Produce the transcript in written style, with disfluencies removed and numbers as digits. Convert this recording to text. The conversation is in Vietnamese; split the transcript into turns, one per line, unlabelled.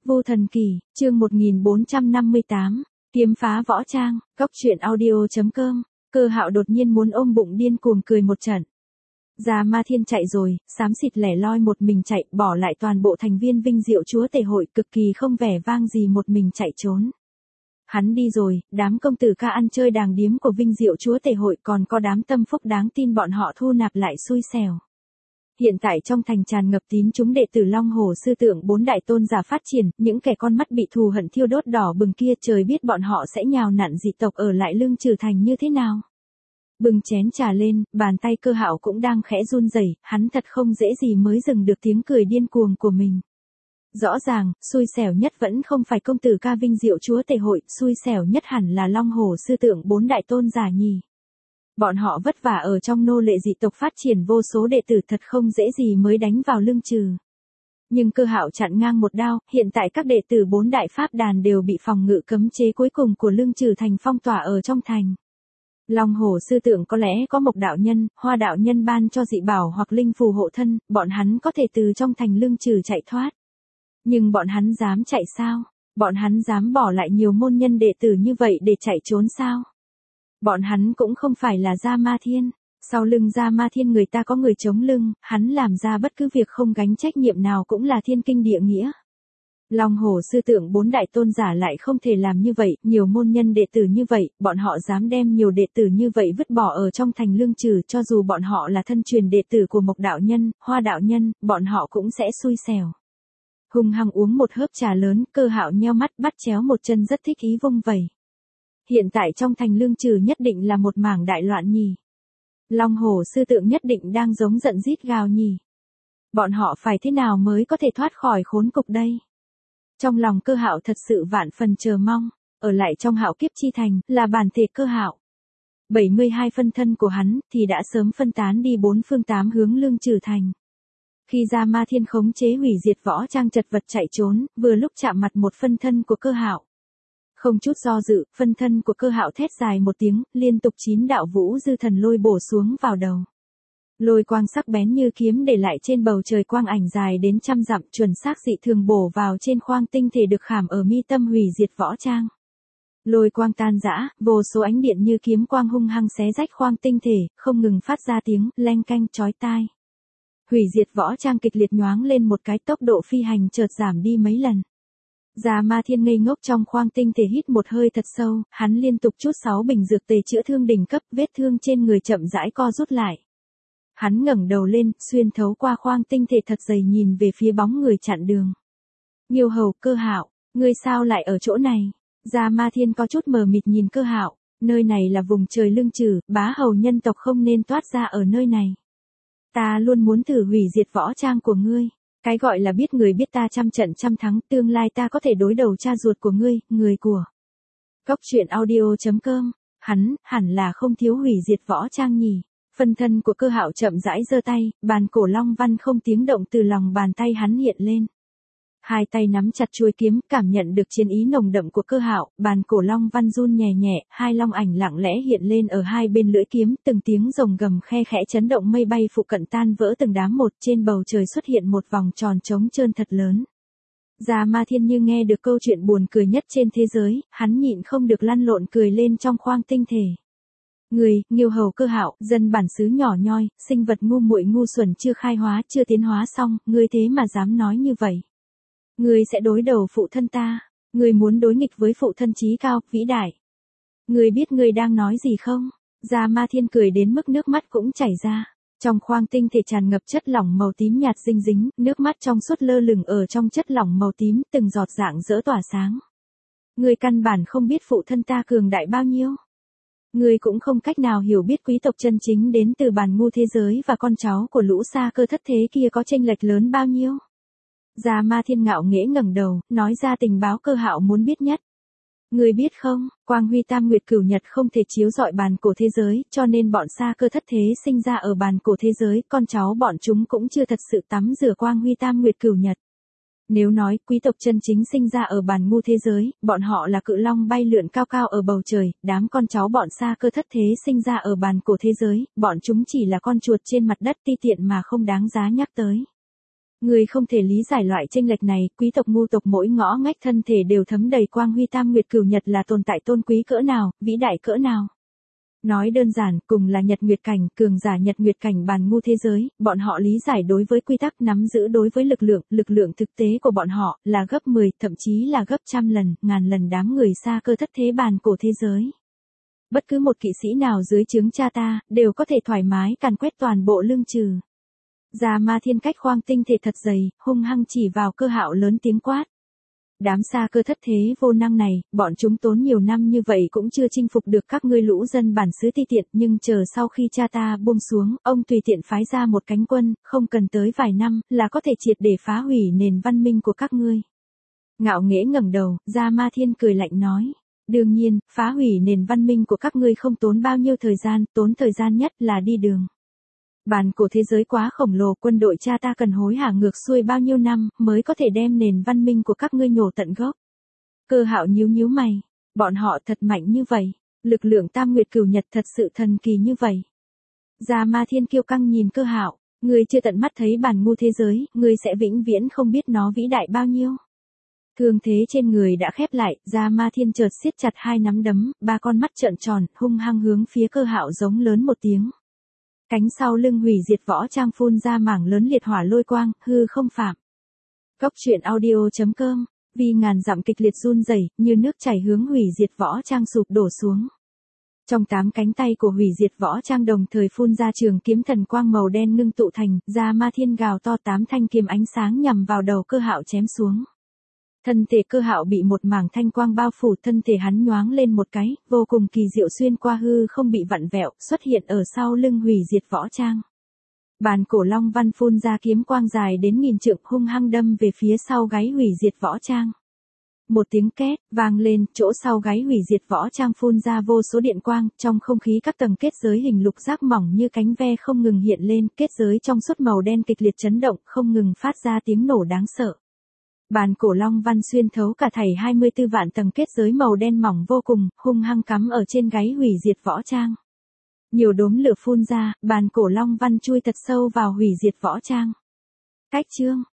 Vô Thần Kỳ, chương 1458, kiếm phá võ trang, góc truyện audio.com, Cơ Hạo đột nhiên muốn ôm bụng điên cuồng cười một trận. Già Ma Thiên chạy rồi, xám xịt lẻ loi một mình chạy, bỏ lại toàn bộ thành viên Vinh Diệu Chúa Tể hội cực kỳ không vẻ vang gì một mình chạy trốn. Hắn đi rồi, đám công tử ca ăn chơi đàng điếm của Vinh Diệu Chúa Tể hội còn có đám tâm phúc đáng tin bọn họ thu nạp lại xui xẻo. Hiện tại trong thành tràn ngập tín chúng đệ tử Long Hồ Sư Tượng bốn đại tôn giả phát triển, những kẻ con mắt bị thù hận thiêu đốt đỏ bừng kia trời biết bọn họ sẽ nhào nặn dị tộc ở lại Lương Trừ Thành như thế nào. Bừng chén trà lên, bàn tay Cơ Hạo cũng đang khẽ run rẩy, hắn thật không dễ gì mới dừng được tiếng cười điên cuồng của mình. Rõ ràng, xui xẻo nhất vẫn không phải công tử ca Vinh Diệu Chúa Tể hội, xui xẻo nhất hẳn là Long Hồ Sư Tượng bốn đại tôn giả nhỉ. Bọn họ vất vả ở trong nô lệ dị tộc phát triển vô số đệ tử thật không dễ gì mới đánh vào Lương Trừ. Nhưng Cơ Hạo chặn ngang một đao, hiện tại các đệ tử bốn đại pháp đàn đều bị phòng ngự cấm chế cuối cùng của Lương Trừ Thành phong tỏa ở trong thành. Long Hồ Sư Tượng có lẽ có Mộc đạo nhân, Hoa đạo nhân ban cho dị bảo hoặc linh phù hộ thân, bọn hắn có thể từ trong thành Lương Trừ chạy thoát. Nhưng bọn hắn dám chạy sao? Bọn hắn dám bỏ lại nhiều môn nhân đệ tử như vậy để chạy trốn sao? Bọn hắn cũng không phải là Gia Ma Thiên. Sau lưng Gia Ma Thiên người ta có người chống lưng, hắn làm ra bất cứ việc không gánh trách nhiệm nào cũng là thiên kinh địa nghĩa. Long Hồ Sư Tượng bốn đại tôn giả lại không thể làm như vậy, nhiều môn nhân đệ tử như vậy, bọn họ dám đem nhiều đệ tử như vậy vứt bỏ ở trong thành Lương Trừ, cho dù bọn họ là thân truyền đệ tử của Mộc đạo nhân, Hoa đạo nhân, bọn họ cũng sẽ xui xẻo. Hung hăng uống một hớp trà lớn, Cơ Hạo nheo mắt bắt chéo một chân rất thích ý vung vẩy. Hiện tại trong thành Lương Trừ nhất định là một mảng đại loạn nhỉ. Long Hồ Sư Tượng nhất định đang giống giận rít gào nhỉ. Bọn họ phải thế nào mới có thể thoát khỏi khốn cục đây? Trong lòng Cơ Hạo thật sự vạn phần chờ mong, ở lại trong Hạo Kiếp Chi Thành là bản thể Cơ Hạo. 72 phân thân của hắn thì đã sớm phân tán đi bốn phương tám hướng Lương Trừ Thành. Khi Gia Ma Thiên khống chế hủy diệt võ trang chật vật chạy trốn, vừa lúc chạm mặt một phân thân của Cơ Hạo. Không chút do dự, phân thân của Cơ Hạo thét dài một tiếng, liên tục 9 đạo vũ dư thần lôi bổ xuống vào đầu. Lôi quang sắc bén như kiếm để lại trên bầu trời quang ảnh dài đến trăm dặm, chuẩn xác dị thường bổ vào trên khoang tinh thể được khảm ở mi tâm hủy diệt võ trang. Lôi quang tan rã, vô số ánh điện như kiếm quang hung hăng xé rách khoang tinh thể, không ngừng phát ra tiếng leng canh chói tai. Hủy diệt võ trang kịch liệt nhoáng lên một cái, tốc độ phi hành chợt giảm đi mấy lần. Gia Ma Thiên ngây ngốc trong khoang tinh thể hít một hơi thật sâu, hắn liên tục chút 6 bình dược tề chữa thương đỉnh cấp, vết thương trên người chậm rãi co rút lại. Hắn ngẩng đầu lên, xuyên thấu qua khoang tinh thể thật dày nhìn về phía bóng người chặn đường. Nghiêu Hầu, Cơ Hạo, ngươi sao lại ở chỗ này? Gia Ma Thiên có chút mờ mịt nhìn Cơ Hạo, nơi này là vùng trời Lương Trừ, bá hầu nhân tộc không nên toát ra ở nơi này. Ta luôn muốn thử hủy diệt võ trang của ngươi. Cái gọi là biết người biết ta trăm trận trăm thắng, tương lai ta có thể đối đầu cha ruột của ngươi, người của. Góc truyện audio.com, hắn, hẳn là không thiếu hủy diệt võ trang nhỉ. Phân thân của Cơ Hạo chậm rãi giơ tay, bàn cổ long văn không tiếng động từ lòng bàn tay hắn hiện lên. Hai tay nắm chặt chuôi kiếm, cảm nhận được chiến ý nồng đậm của Cơ Hạo, bàn cổ long văn run nhẹ nhẹ, hai long ảnh lặng lẽ hiện lên ở hai bên lưỡi kiếm, từng tiếng rồng gầm khe khẽ chấn động mây bay phụ cận tan vỡ từng đám một, trên bầu trời xuất hiện một vòng tròn trống trơn thật lớn. Gia Ma Thiên như nghe được câu chuyện buồn cười nhất trên thế giới, hắn nhịn không được lăn lộn cười lên trong khoang tinh thể. Người, Nghiêu Hầu Cơ Hạo, dân bản xứ nhỏ nhoi, sinh vật ngu muội ngu xuẩn chưa khai hóa, chưa tiến hóa xong, ngươi thế mà dám nói như vậy. Ngươi sẽ đối đầu phụ thân ta, ngươi muốn đối nghịch với phụ thân chí cao, vĩ đại. Ngươi biết ngươi đang nói gì không? Gia Ma Thiên cười đến mức nước mắt cũng chảy ra. Trong khoang tinh thể tràn ngập chất lỏng màu tím nhạt dinh dính, nước mắt trong suốt lơ lửng ở trong chất lỏng màu tím, từng giọt rạng rỡ tỏa sáng. Ngươi căn bản không biết phụ thân ta cường đại bao nhiêu. Ngươi cũng không cách nào hiểu biết quý tộc chân chính đến từ bản ngu thế giới và con cháu của lũ Sa Cơ thất thế kia có chênh lệch lớn bao nhiêu. Gia Ma Thiên ngạo nghễ ngẩng đầu, nói ra tình báo Cơ Hạo muốn biết nhất. Ngươi biết không, quang huy tam nguyệt cửu nhật không thể chiếu rọi bàn cổ thế giới, cho nên bọn Sa Cơ thất thế sinh ra ở bàn cổ thế giới, con cháu bọn chúng cũng chưa thật sự tắm rửa quang huy tam nguyệt cửu nhật. Nếu nói quý tộc chân chính sinh ra ở bàn ngu thế giới, bọn họ là cự long bay lượn cao cao ở bầu trời, đám con cháu bọn Sa Cơ thất thế sinh ra ở bàn cổ thế giới, bọn chúng chỉ là con chuột trên mặt đất ti tiện mà không đáng giá nhắc tới. Người không thể lý giải loại chênh lệch này, quý tộc ngu tộc mỗi ngõ ngách thân thể đều thấm đầy quang huy tam nguyệt cửu nhật là tồn tại tôn quý cỡ nào, vĩ đại cỡ nào. Nói đơn giản, cùng là nhật nguyệt cảnh, cường giả nhật nguyệt cảnh bàn ngu thế giới, bọn họ lý giải đối với quy tắc, nắm giữ đối với lực lượng thực tế của bọn họ, là gấp 10, thậm chí là gấp trăm lần, ngàn lần đám người xa cơ thất thế bàn cổ thế giới. Bất cứ một kỵ sĩ nào dưới trướng cha ta, đều có thể thoải mái càn quét toàn bộ lương trừ. Già Ma Thiên cách khoang tinh thể thật dày, hung hăng chỉ vào Cơ Hạo lớn tiếng quát. Đám xa cơ thất thế vô năng này, bọn chúng tốn nhiều năm như vậy cũng chưa chinh phục được các ngươi lũ dân bản xứ ti tiện, nhưng chờ sau khi cha ta buông xuống, ông tùy tiện phái ra một cánh quân, không cần tới vài năm, là có thể triệt để phá hủy nền văn minh của các ngươi. Ngạo nghễ ngẩng đầu, Già Ma Thiên cười lạnh nói. Đương nhiên, phá hủy nền văn minh của các ngươi không tốn bao nhiêu thời gian, tốn thời gian nhất là đi đường. Bàn cổ thế giới quá khổng lồ, quân đội cha ta cần hối hả ngược xuôi bao nhiêu năm, mới có thể đem nền văn minh của các ngươi nhổ tận gốc. Cơ Hạo nhíu mày, bọn họ thật mạnh như vậy, lực lượng tam nguyệt cửu nhật thật sự thần kỳ như vậy. Già Ma Thiên kiêu căng nhìn Cơ Hạo, ngươi chưa tận mắt thấy bản ngu thế giới, ngươi sẽ vĩnh viễn không biết nó vĩ đại bao nhiêu. Thương thế trên người đã khép lại, Già Ma Thiên chợt siết chặt hai nắm đấm, ba con mắt trợn tròn, hung hăng hướng phía Cơ Hạo giống lớn một tiếng. Cánh sau lưng hủy diệt võ trang phun ra mảng lớn liệt hỏa lôi quang, hư không phạm. Cốc truyện audio.com, vì ngàn dặm kịch liệt run rẩy, như nước chảy hướng hủy diệt võ trang sụp đổ xuống. Trong 8 cánh tay của hủy diệt võ trang đồng thời phun ra trường kiếm thần quang màu đen ngưng tụ thành, Già Ma Thiên gào to 8 thanh kiếm ánh sáng nhằm vào đầu Cơ Hạo chém xuống. Thân thể Cơ Hạo bị một mảng thanh quang bao phủ, thân thể hắn nhoáng lên một cái, vô cùng kỳ diệu xuyên qua hư không bị vặn vẹo, xuất hiện ở sau lưng hủy diệt võ trang. Bàn cổ long văn phun ra kiếm quang dài đến 1000 trượng hung hăng đâm về phía sau gáy hủy diệt võ trang. Một tiếng két vang lên, chỗ sau gáy hủy diệt võ trang phun ra vô số điện quang, trong không khí các tầng kết giới hình lục giác mỏng như cánh ve không ngừng hiện lên, kết giới trong suốt màu đen kịch liệt chấn động, không ngừng phát ra tiếng nổ đáng sợ. Bàn cổ long văn xuyên thấu cả thảy 24 vạn tầng kết giới màu đen mỏng vô cùng, hung hăng cắm ở trên gáy hủy diệt võ trang. Nhiều đốm lửa phun ra, bàn cổ long văn chui thật sâu vào hủy diệt võ trang. Cách chương